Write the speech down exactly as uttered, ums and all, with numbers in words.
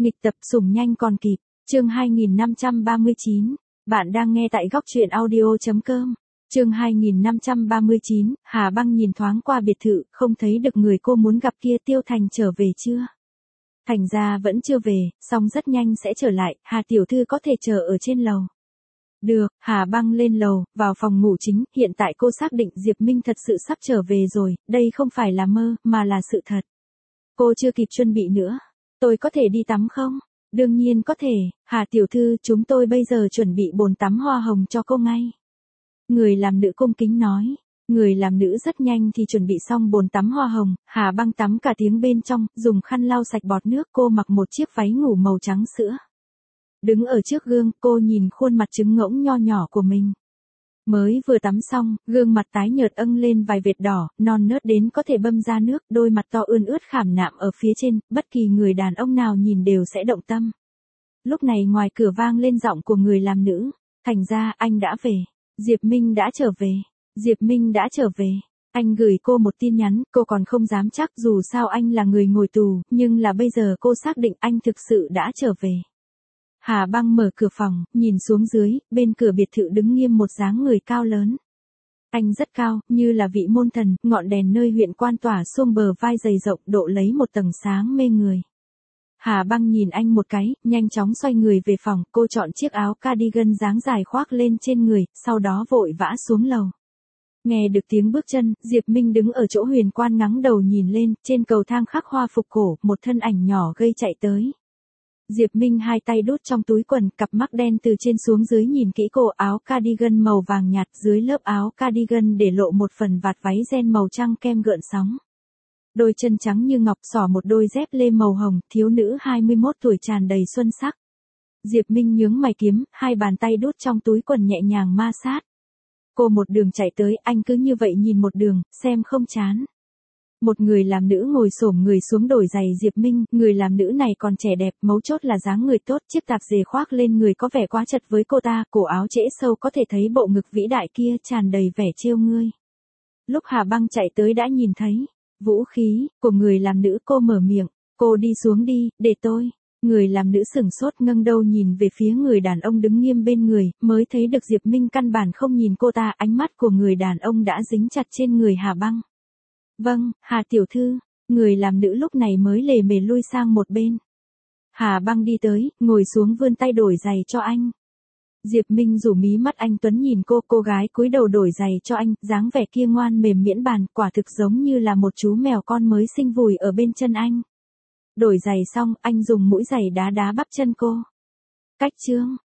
Nghịch tập sủng nhanh còn kịp, chương hai nghìn năm trăm ba mươi chín. Bạn đang nghe tại góc truyện audio.com. Chương hai nghìn năm trăm ba mươi chín, Hà Băng nhìn thoáng qua biệt thự, không thấy được người cô muốn gặp kia. Tiêu Thành trở về chưa? Thành ra vẫn chưa về, song rất nhanh sẽ trở lại, Hà tiểu thư có thể chờ ở trên lầu. Được, Hà Băng lên lầu, vào phòng ngủ chính, hiện tại cô xác định Diệp Minh thật sự sắp trở về rồi, đây không phải là mơ, mà là sự thật. Cô chưa kịp chuẩn bị nữa. Tôi có thể đi tắm không? Đương nhiên có thể, Hà tiểu thư, chúng tôi bây giờ chuẩn bị bồn tắm hoa hồng cho cô ngay. Người làm nữ cung kính nói. Người làm nữ rất nhanh thì chuẩn bị xong bồn tắm hoa hồng, Hà Băng tắm cả tiếng bên trong, dùng khăn lau sạch bọt nước. Cô mặc một chiếc váy ngủ màu trắng sữa. Đứng ở trước gương, cô nhìn khuôn mặt trứng ngỗng nho nhỏ của mình. Mới vừa tắm xong, gương mặt tái nhợt âng lên vài vệt đỏ, non nớt đến có thể bâm ra nước, đôi mặt to ươn ướt khảm nạm ở phía trên, bất kỳ người đàn ông nào nhìn đều sẽ động tâm. Lúc này ngoài cửa vang lên giọng của người làm nữ. Thành ra, anh đã về. Diệp Minh đã trở về. Diệp Minh đã trở về. Anh gửi cô một tin nhắn, cô còn không dám chắc dù sao anh là người ngồi tù, nhưng là bây giờ cô xác định anh thực sự đã trở về. Hà Băng mở cửa phòng, nhìn xuống dưới, bên cửa biệt thự đứng nghiêm một dáng người cao lớn. Anh rất cao, như là vị môn thần, ngọn đèn nơi huyện quan tỏa xuông bờ vai dày rộng độ lấy một tầng sáng mê người. Hà Băng nhìn anh một cái, nhanh chóng xoay người về phòng, cô chọn chiếc áo cardigan dáng dài khoác lên trên người, sau đó vội vã xuống lầu. Nghe được tiếng bước chân, Diệp Minh đứng ở chỗ huyền quan ngắng đầu nhìn lên, trên cầu thang khắc hoa phục cổ, một thân ảnh nhỏ gây chạy tới. Diệp Minh hai tay đút trong túi quần, cặp mắt đen từ trên xuống dưới nhìn kỹ cô, áo cardigan màu vàng nhạt, dưới lớp áo cardigan để lộ một phần vạt váy ren màu trắng kem gợn sóng. Đôi chân trắng như ngọc xỏ một đôi dép lê màu hồng, thiếu nữ hai mươi mốt tuổi tràn đầy xuân sắc. Diệp Minh nhướng mày kiếm, hai bàn tay đút trong túi quần nhẹ nhàng ma sát. Cô một đường chạy tới, anh cứ như vậy nhìn một đường, xem không chán. Một người làm nữ ngồi xổm người xuống đổi giày Diệp Minh, người làm nữ này còn trẻ đẹp, mấu chốt là dáng người tốt, chiếc tạp dề khoác lên người có vẻ quá chật với cô ta, cổ áo trễ sâu có thể thấy bộ ngực vĩ đại kia tràn đầy vẻ trêu ngươi. Lúc Hà Băng chạy tới đã nhìn thấy vũ khí của người làm nữ, cô mở miệng, cô đi xuống đi, để tôi. Người làm nữ sửng sốt ngẩng đầu nhìn về phía người đàn ông đứng nghiêm bên người, mới thấy được Diệp Minh căn bản không nhìn cô ta, ánh mắt của người đàn ông đã dính chặt trên người Hà Băng. Vâng, Hà tiểu thư, người làm nữ lúc này mới lề mề lui sang một bên. Hà Băng đi tới, ngồi xuống vươn tay đổi giày cho anh. Diệp Minh rủ mí mắt anh tuấn nhìn cô, cô gái cúi đầu đổi giày cho anh, dáng vẻ kia ngoan mềm miễn bàn, quả thực giống như là một chú mèo con mới sinh vùi ở bên chân anh. Đổi giày xong, anh dùng mũi giày đá đá bắp chân cô. Cách chương,